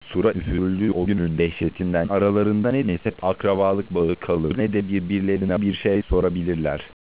sura üfürüldüğü o günün dehşetinden aralarında ne nesep akrabalık bağı kalır ne de birbirlerine bir şey sorabilirler.